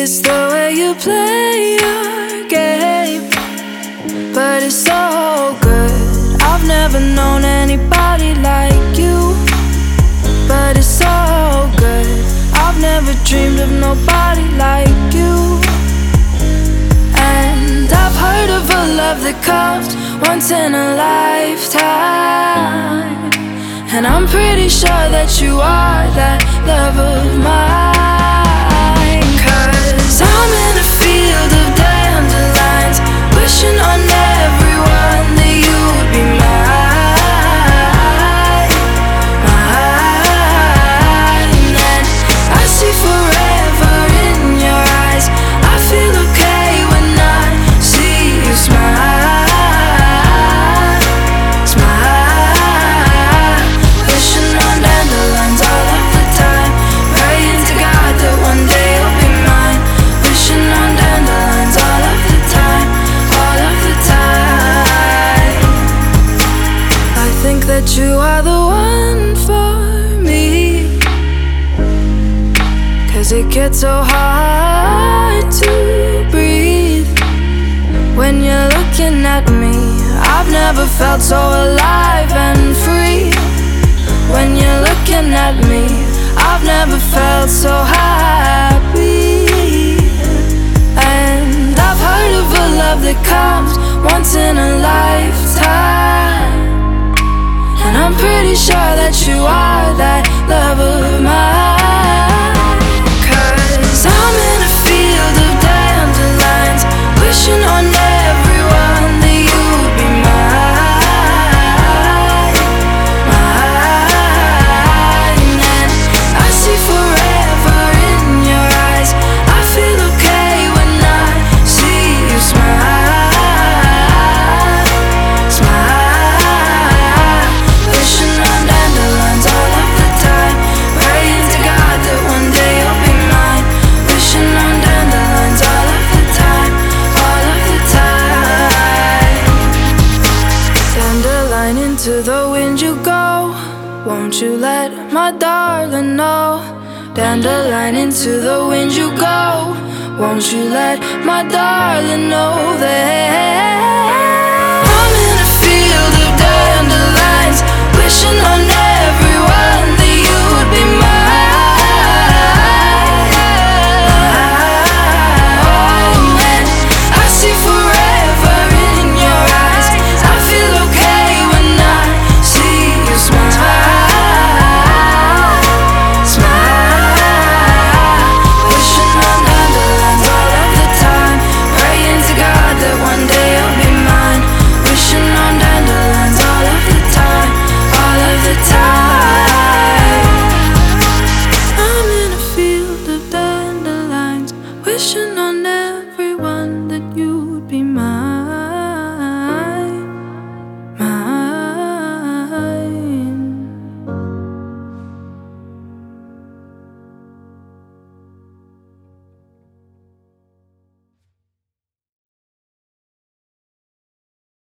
it's the way you play your game, but it's so good. I've never known anybody like you, but it's so good. I've never dreamed of nobody like you. And I've heard of a love that comes once in a lifetime, and I'm pretty sure that you are that love of mine. 'Cause I'm in a field of dandelions, wishing on everyone that you would be mine, mine. And I see forever in your eyes. I feel okay when I see you smile, smile. Wishing on dandelions all of the time, praying to God that one day you'll be mine. Wishing on dandelions all of the time, all of the time. I think that you are the one for me, 'cause it gets so hard to breathe when you're looking at me. I've never felt so alive and free. When you're looking at me, I've never felt so happy. And I've heard of a love that comes once in a lifetime, and I'm pretty sure that you are that love of mine. 'Cause I'm in a field of dandelions, wishing on everyone that you would be mine, mine. And I see forever in your eyes. I feel okay when I see you smile, smile. Wishing on dandelions all of the time, praying to God that one day you'll be mine. Wishing on dandelions all of the time, all of the time. Dandelion, into the wind you go, won't you let my darling know? Dandelion, into the wind you go, won't you let my darling know that I'm in a field of dandelions, wishing on